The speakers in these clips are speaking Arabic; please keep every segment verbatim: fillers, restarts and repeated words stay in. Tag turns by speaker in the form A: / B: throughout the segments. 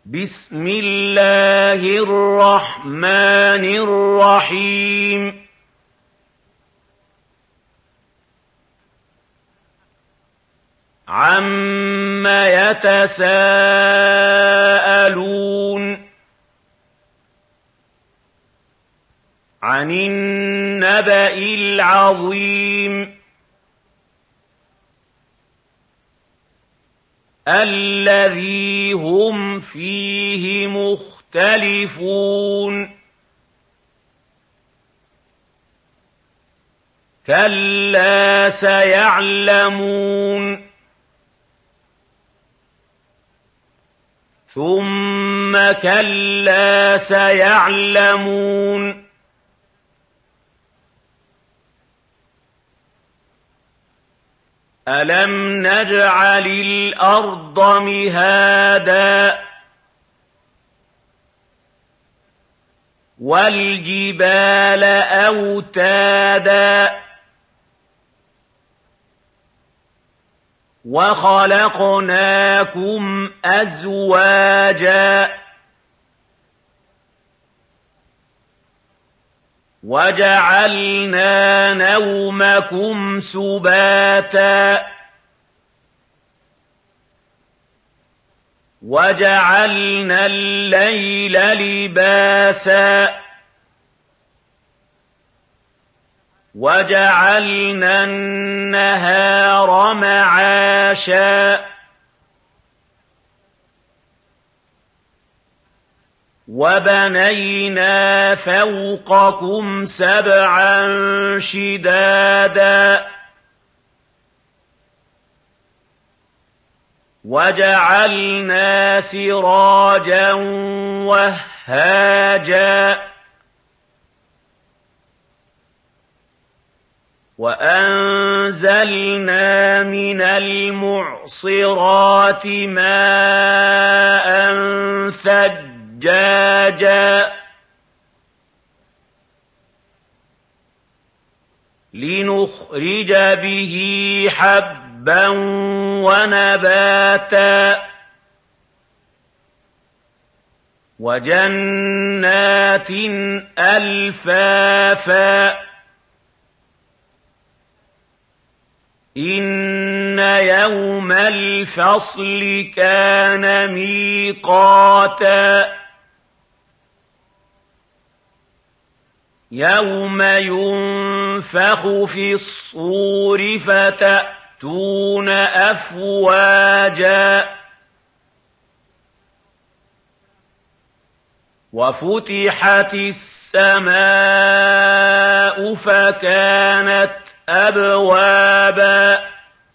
A: بسم الله الرحمن الرحيم عَمَّ يَتَسَاءَلُونَ عَنِ النَّبَإِ الْعَظِيمِ الَّذِي هُمْ فِيهِ مُخْتَلِفُونَ كَلَّا سَيَعْلَمُونَ ثُمَّ كَلَّا سَيَعْلَمُونَ أَلَمْ نَجْعَلِ الْأَرْضَ مِهَادًا وَالْجِبَالَ أَوْتَادًا وَخَلَقْنَاكُمْ أَزْوَاجًا وَجَعَلْنَا نَوْمَكُمْ سُبَاتًا وَجَعَلْنَا اللَّيْلَ لِبَاسًا وَجَعَلْنَا النَّهَارَ مَعَاشًا وَبَنَيْنَا فَوْقَكُمْ سَبْعًا شِدَادًا وَجَعَلْنَا سِرَاجًا وَهَّاجًا وَأَنزَلْنَا مِنَ الْمُعْصِرَاتِ مَاءً ثَجَّاجًا لِنُخْرِجَ بِهِ حَبًّا وَنَبَاتًا وَجَنَّاتٍ أَلْفَافًا إِنَّ يَوْمَ الْفَصْلِ كَانَ مِيقَاتًا يَوْمَ يُنفَخُ فِي الصُّورِ فَتَأْتُونَ أَفْوَاجًا وَفُتِحَتِ السَّمَاءُ فَكَانَتْ أَبْوَابًا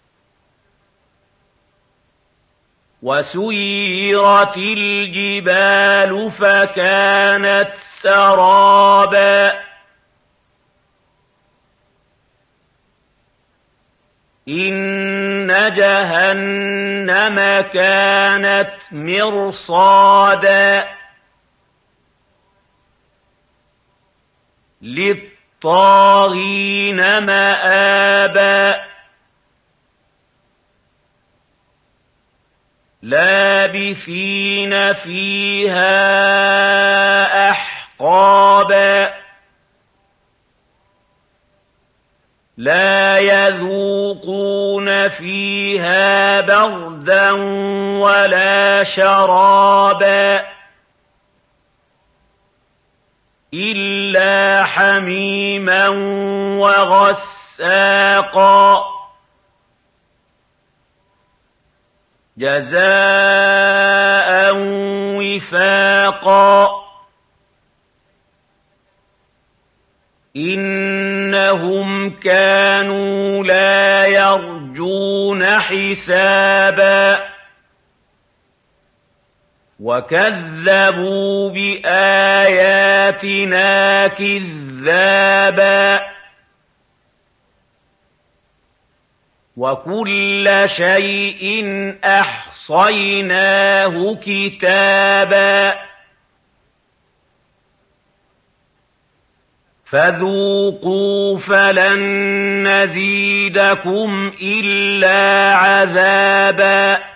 A: وَسُيِّرَتِ الْجِبَالُ فَكَانَتْ سَرَابًا إِنَّ جَهَنَّمَ كَانَتْ مِرْصَادًا لِّلطَّاغِينَ مَآبًا لَابِثِينَ فِيهَا أَحْقَابًا لَا يَذُوقُونَ فِيهَا بَرْدًا وَلَا شَرَابًا إِلَّا حَمِيمًا وَغَسَّاقًا جَزَاءً وِفَاقًا إِنَّهُمْ كَانُوا لَا يَرْجُونَ حِسَابًا وَكَذَّبُوا بِآيَاتِنَا كِذَّابًا وَكُلَّ شَيْءٍ أَحْصَيْنَاهُ كِتَابًا فَذُوقُوا فَلَن نَّزِيدَكُمْ إِلَّا عَذَابًا